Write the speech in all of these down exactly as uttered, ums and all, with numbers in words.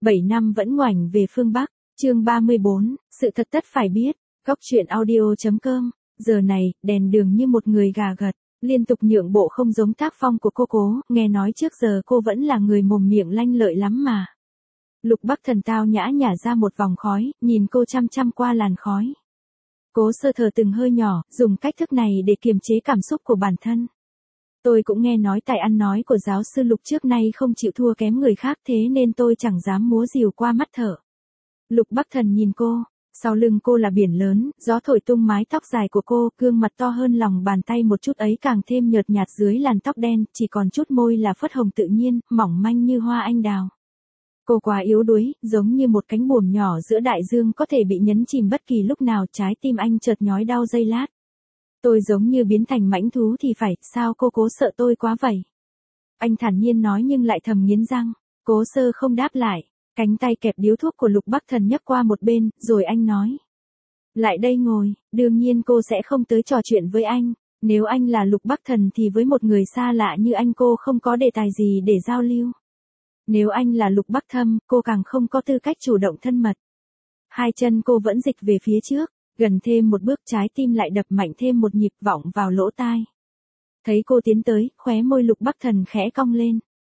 bảy năm vẫn ngoảnh về phương Bắc, chương ba mươi bốn, sự thật tất phải biết, góc truyện audio.com, giờ này, đèn đường như một người gà gật, liên tục nhượng bộ không giống tác phong của cô Cố, nghe nói trước giờ cô vẫn là người mồm miệng lanh lợi lắm mà. Lục Bắc Thần tao nhã nhả ra một vòng khói, nhìn cô chăm chăm qua làn khói. Cố Sơ thở từng hơi nhỏ, dùng cách thức này để kiềm chế cảm xúc của bản thân. Tôi cũng nghe nói tài ăn nói của giáo sư Lục trước nay không chịu thua kém người khác, thế nên tôi chẳng dám múa rìu qua mắt thở. Lục Bắc Thần nhìn cô, sau lưng cô là biển lớn, gió thổi tung mái tóc dài của cô, gương mặt to hơn lòng bàn tay một chút ấy càng thêm nhợt nhạt dưới làn tóc đen, chỉ còn chút môi là phớt hồng tự nhiên, mỏng manh như hoa anh đào. Cô quá yếu đuối, giống như một cánh buồm nhỏ giữa đại dương có thể bị nhấn chìm bất kỳ lúc nào, trái tim anh chợt nhói đau giây lát. Tôi giống như biến thành mãnh thú thì phải, sao cô Cố sợ tôi quá vậy? Anh thản nhiên nói nhưng lại thầm nghiến răng. Cố Sơ không đáp lại, cánh tay kẹp điếu thuốc của Lục Bắc Thần nhấc qua một bên, rồi anh nói. Lại đây ngồi, đương nhiên cô sẽ không tới trò chuyện với anh, nếu anh là Lục Bắc Thần thì với một người xa lạ như anh cô không có đề tài gì để giao lưu. Nếu anh là Lục Bắc Thâm, cô càng không có tư cách chủ động thân mật. Hai chân cô vẫn dịch về phía trước, gần thêm một bước trái tim lại đập mạnh thêm một nhịp vọng vào lỗ tai. Thấy cô tiến tới, khóe môi Lục Bắc Thần khẽ cong lên.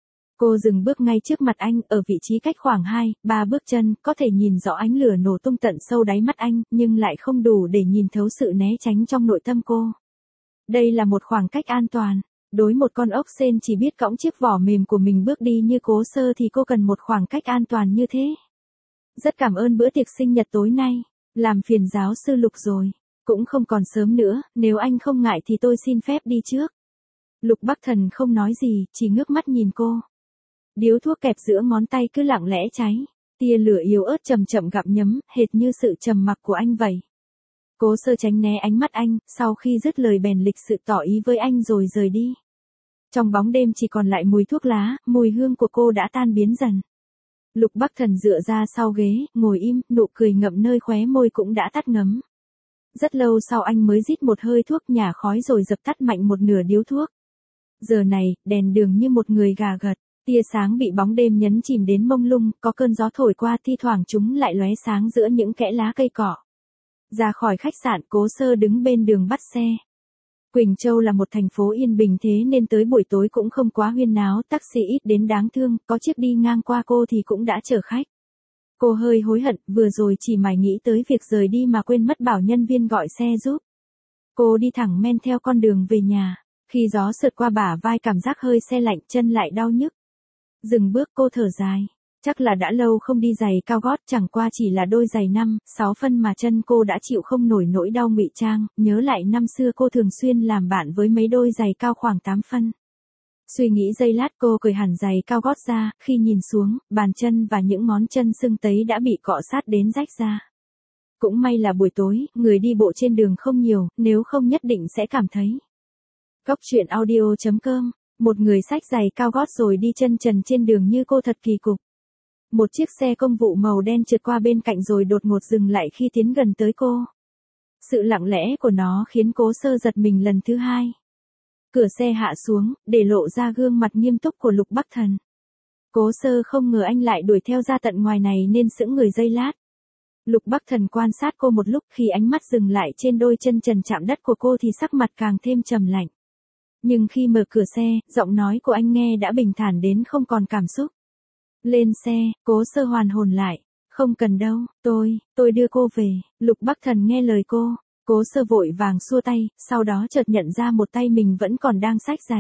Cô dừng bước ngay trước mặt anh, ở vị trí cách khoảng hai, ba bước chân, có thể nhìn rõ ánh lửa nổ tung tận sâu đáy mắt anh, nhưng lại không đủ để nhìn thấu sự né tránh trong nội tâm cô. Đây là một khoảng cách an toàn. Đối một con ốc sên chỉ biết cõng chiếc vỏ mềm của mình bước đi như Cố Sơ thì cô cần một khoảng cách an toàn như thế. Rất cảm ơn bữa tiệc sinh nhật tối nay, làm phiền giáo sư Lục rồi, cũng không còn sớm nữa, nếu anh không ngại thì tôi xin phép đi trước. Lục Bắc Thần không nói gì, chỉ ngước mắt nhìn cô. Điếu thuốc kẹp giữa ngón tay cứ lặng lẽ cháy, tia lửa yếu ớt chậm chậm gặm nhấm, hệt như sự trầm mặc của anh vậy. Cố Sơ tránh né ánh mắt anh, sau khi dứt lời bèn lịch sự tỏ ý với anh rồi rời đi. Trong bóng đêm chỉ còn lại mùi thuốc lá, mùi hương của cô đã tan biến dần. Lục Bắc Thần dựa ra sau ghế, ngồi im, nụ cười ngậm nơi khóe môi cũng đã tắt ngấm. Rất lâu sau anh mới rít một hơi thuốc nhả khói rồi dập tắt mạnh một nửa điếu thuốc. Giờ này, đèn đường như một người gà gật, tia sáng bị bóng đêm nhấn chìm đến mông lung, có cơn gió thổi qua thi thoảng chúng lại lóe sáng giữa những kẽ lá cây cỏ. Ra khỏi khách sạn, Cố Sơ đứng bên đường bắt xe. Quỳnh Châu là một thành phố yên bình thế nên tới buổi tối cũng không quá huyên náo, taxi ít đến đáng thương, có chiếc đi ngang qua cô thì cũng đã chở khách. Cô hơi hối hận, vừa rồi chỉ mải nghĩ tới việc rời đi mà quên mất bảo nhân viên gọi xe giúp. Cô đi thẳng men theo con đường về nhà, khi gió sượt qua bả vai cảm giác hơi se lạnh, chân lại đau nhức. Dừng bước cô thở dài. Chắc là đã lâu không đi giày cao gót, chẳng qua chỉ là đôi giày năm, sáu phân mà chân cô đã chịu không nổi nỗi đau ngụy trang, nhớ lại năm xưa cô thường xuyên làm bạn với mấy đôi giày cao khoảng tám phân. Suy nghĩ giây lát cô cởi hẳn giày cao gót ra, khi nhìn xuống, bàn chân và những ngón chân sưng tấy đã bị cọ sát đến rách ra. Cũng may là buổi tối, người đi bộ trên đường không nhiều, nếu không nhất định sẽ cảm thấy. Góc truyện audio.com, một người xách giày cao gót rồi đi chân trần trên đường như cô thật kỳ cục. Một chiếc xe công vụ màu đen trượt qua bên cạnh rồi đột ngột dừng lại khi tiến gần tới cô. Sự lặng lẽ của nó khiến Cố Sơ giật mình lần thứ hai. Cửa xe hạ xuống, để lộ ra gương mặt nghiêm túc của Lục Bắc Thần. Cố Sơ không ngờ anh lại đuổi theo ra tận ngoài này nên sững người giây lát. Lục Bắc Thần quan sát cô một lúc, khi ánh mắt dừng lại trên đôi chân trần chạm đất của cô thì sắc mặt càng thêm trầm lạnh. Nhưng khi mở cửa xe, giọng nói của anh nghe đã bình thản đến không còn cảm xúc. Lên xe, Cố Sơ hoàn hồn lại. Không cần đâu, tôi, tôi đưa cô về. Lục Bắc Thần nghe lời cô. Cố Sơ vội vàng xua tay, sau đó chợt nhận ra một tay mình vẫn còn đang xách giày.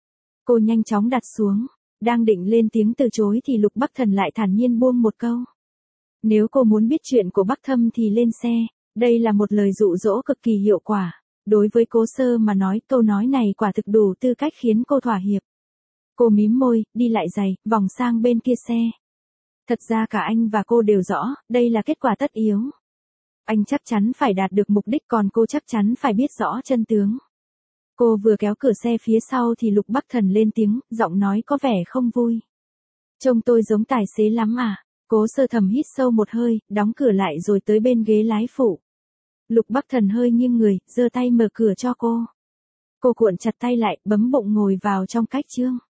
Cô nhanh chóng đặt xuống. Đang định lên tiếng từ chối thì Lục Bắc Thần lại thản nhiên buông một câu. Nếu cô muốn biết chuyện của Bắc Thâm thì lên xe. Đây là một lời dụ dỗ cực kỳ hiệu quả. Đối với Cố Sơ mà nói, câu nói này quả thực đủ tư cách khiến cô thỏa hiệp. Cô mím môi, đi lại giày, vòng sang bên kia xe. Thật ra cả anh và cô đều rõ, đây là kết quả tất yếu. Anh chắc chắn phải đạt được mục đích, còn cô chắc chắn phải biết rõ chân tướng. Cô vừa kéo cửa xe phía sau thì Lục Bắc Thần lên tiếng, giọng nói có vẻ không vui. Trông tôi giống tài xế lắm à? Cố Sơ thầm hít sâu một hơi, đóng cửa lại rồi tới bên ghế lái phụ. Lục Bắc Thần hơi nghiêng người, giơ tay mở cửa cho cô. Cô cuộn chặt tay lại, bấm bụng ngồi vào trong cách chương.